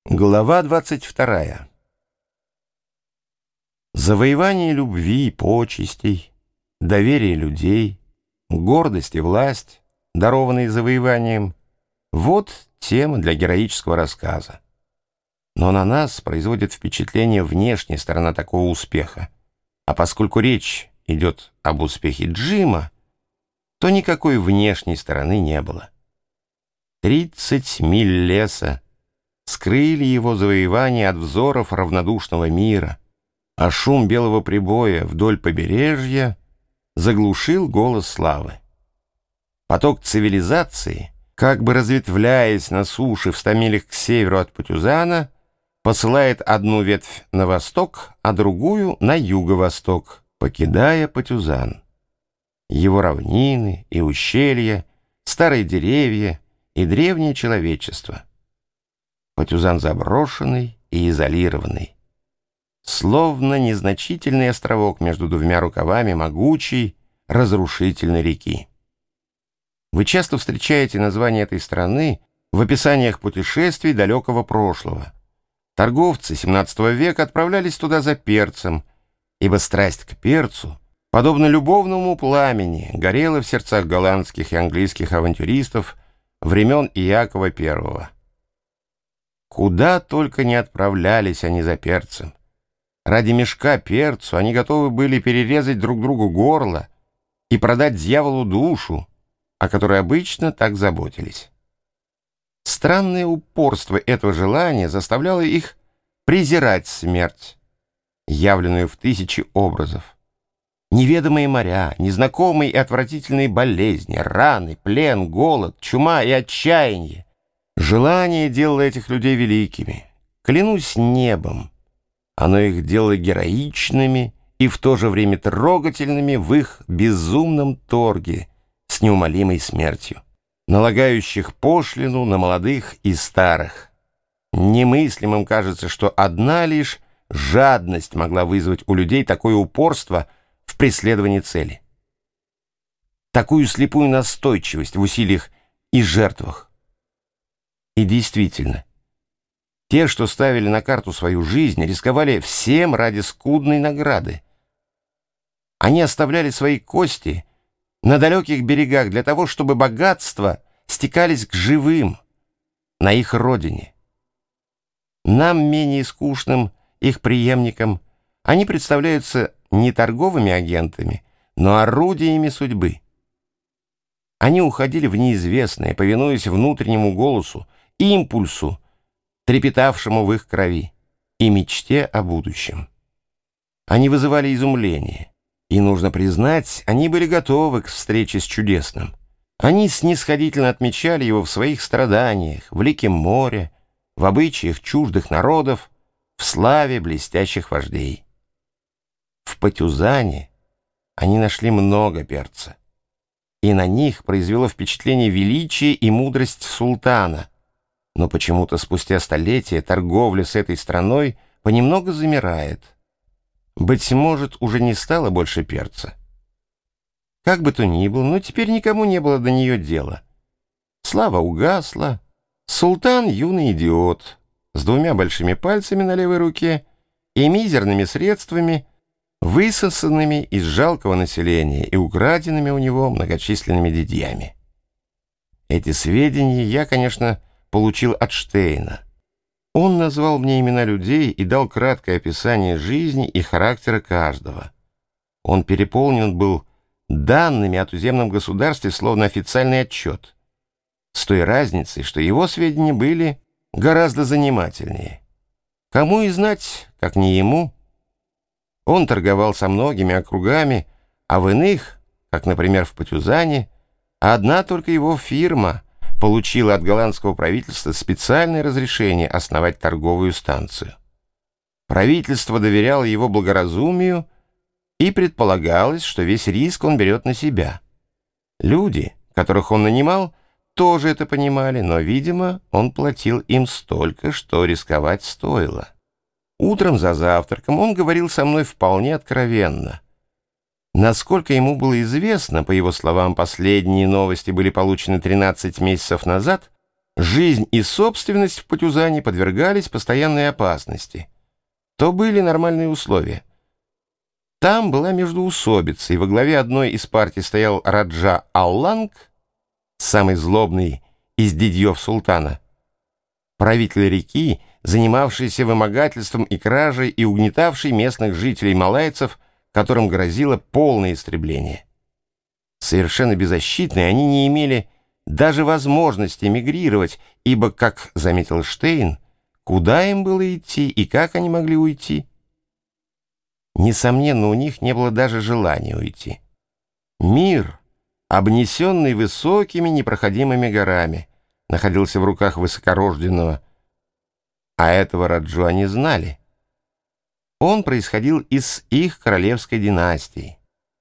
Глава 22. Завоевание любви, почестей, доверие людей, гордость и власть, дарованные завоеванием — вот тема для героического рассказа. Но на нас производит впечатление внешняя сторона такого успеха, а поскольку речь идет об успехе Джима, то никакой внешней стороны не было. 30 миль леса скрыли его завоевание от взоров равнодушного мира, а шум белого прибоя вдоль побережья заглушил голос славы. Поток цивилизации, как бы разветвляясь на суше в 100 милях к северу от Патюзана, посылает одну ветвь на восток, а другую на юго-восток, покидая Патюзан. Его равнины и ущелья, старые деревья и древнее человечество. Патюзан заброшенный и изолированный, словно незначительный островок между двумя рукавами могучей, разрушительной реки. Вы часто встречаете название этой страны в описаниях путешествий далекого прошлого. Торговцы XVII века отправлялись туда за перцем, ибо страсть к перцу, подобно любовному пламени, горела в сердцах голландских и английских авантюристов времен Иакова I. Куда только не отправлялись они за перцем. Ради мешка перцу они готовы были перерезать друг другу горло и продать дьяволу душу, о которой обычно так заботились. Странное упорство этого желания заставляло их презирать смерть, явленную в тысячи образов. Неведомые моря, незнакомые и отвратительные болезни, раны, плен, голод, чума и отчаяние. Желание делало этих людей великими. Клянусь небом, оно их делало героичными и в то же время трогательными в их безумном торге с неумолимой смертью, налагающих пошлину на молодых и старых. Немыслимым кажется, что одна лишь жадность могла вызвать у людей такое упорство в преследовании цели, такую слепую настойчивость в усилиях и жертвах. И действительно, те, что ставили на карту свою жизнь, рисковали всем ради скудной награды. Они оставляли свои кости на далеких берегах для того, чтобы богатства стекались к живым на их родине. Нам, менее скучным их преемникам, они представляются не торговыми агентами, но орудиями судьбы. Они уходили в неизвестное, повинуясь внутреннему голосу, импульсу, трепетавшему в их крови, и мечте о будущем. Они вызывали изумление, и, нужно признать, они были готовы к встрече с чудесным. Они снисходительно отмечали его в своих страданиях, в лике моря, в обычаях чуждых народов, в славе блестящих вождей. В Патюзане они нашли много перца, и на них произвело впечатление величие и мудрость султана. Но почему-то спустя столетия торговля с этой страной понемногу замирает. Быть может, уже не стало больше перца. Как бы то ни было, но теперь никому не было до нее дела. Слава угасла. Султан — юный идиот, с двумя большими пальцами на левой руке и мизерными средствами, высосанными из жалкого населения и украденными у него многочисленными дядьями. Эти сведения я, конечно, получил от Штейна. Он назвал мне имена людей и дал краткое описание жизни и характера каждого. Он переполнен был данными о туземном государстве, словно официальный отчет, с той разницей, что его сведения были гораздо занимательнее. Кому и знать, как не ему. Он торговал со многими округами, а в иных, как, например, в Патюзане, одна только его фирма получила от голландского правительства специальное разрешение основать торговую станцию. Правительство доверяло его благоразумию, и предполагалось, что весь риск он берет на себя. Люди, которых он нанимал, тоже это понимали, но, видимо, он платил им столько, что рисковать стоило. Утром за завтраком он говорил со мной вполне откровенно. Насколько ему было известно, по его словам, последние новости были получены 13 месяцев назад, жизнь и собственность в Патюзане подвергались постоянной опасности. То были нормальные условия. Там была междоусобица, и во главе одной из партий стоял Раджа Алланг, самый злобный из дядьев султана, правитель реки, занимавшийся вымогательством и кражей и угнетавший местных жителей-малайцев, которым грозило полное истребление. Совершенно беззащитные, они не имели даже возможности эмигрировать, ибо, как заметил Штейн, куда им было идти и как они могли уйти? Несомненно, у них не было даже желания уйти. Мир, обнесенный высокими непроходимыми горами, находился в руках высокорожденного, а этого Раджу они знали. Он происходил из их королевской династии.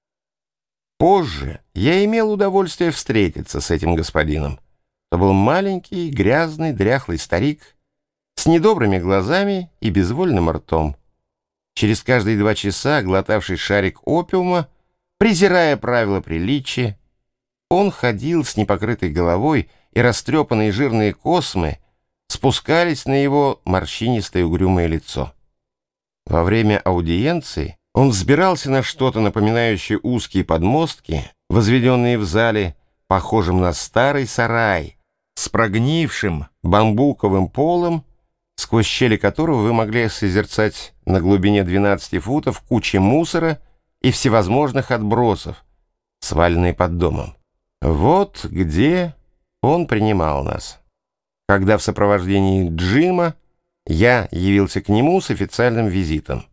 Позже я имел удовольствие встретиться с этим господином. Это был маленький, грязный, дряхлый старик с недобрыми глазами и безвольным ртом. Через каждые 2 часа, глотавший шарик опиума, презирая правила приличия, он ходил с непокрытой головой, и растрепанные жирные космы спускались на его морщинистое угрюмое лицо. Во время аудиенции он взбирался на что-то, напоминающее узкие подмостки, возведенные в зале, похожем на старый сарай, с прогнившим бамбуковым полом, сквозь щели которого вы могли созерцать на глубине 12 футов кучи мусора и всевозможных отбросов, сваленные под домом. Вот где он принимал нас. Когда в сопровождении Джима я явился к нему с официальным визитом.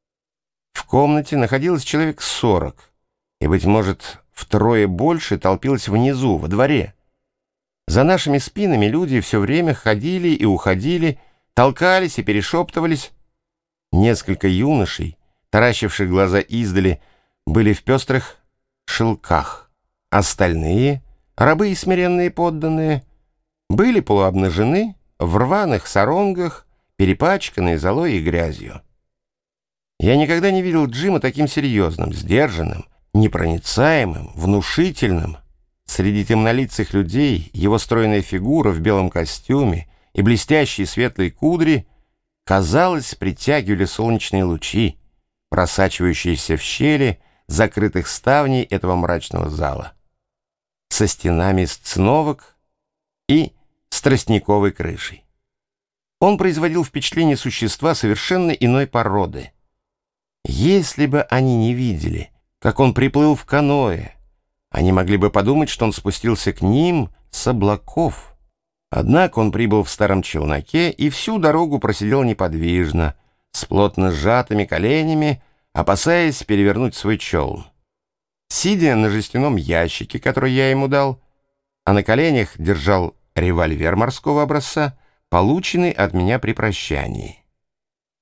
В комнате находилось человек 40, и, быть может, втрое больше толпилось внизу, во дворе. За нашими спинами люди все время ходили и уходили, толкались и перешептывались. Несколько юношей, таращивших глаза издали, были в пестрых шелках. Остальные, рабы и смиренные подданные, были полуобнажены, в рваных саронгах, перепачканные золой и грязью. Я никогда не видел Джима таким серьезным, сдержанным, непроницаемым, внушительным. Среди темнолицых людей его стройная фигура в белом костюме и блестящие светлые кудри, казалось, притягивали солнечные лучи, просачивающиеся в щели закрытых ставней этого мрачного зала, со стенами из циновок и с тростниковой крышей. Он производил впечатление существа совершенно иной породы. Если бы они не видели, как он приплыл в каноэ, они могли бы подумать, что он спустился к ним с облаков. Однако он прибыл в старом челноке и всю дорогу просидел неподвижно, с плотно сжатыми коленями, опасаясь перевернуть свой челн. Сидя на жестяном ящике, который я ему дал, а на коленях держал револьвер морского образца, полученный от меня при прощании.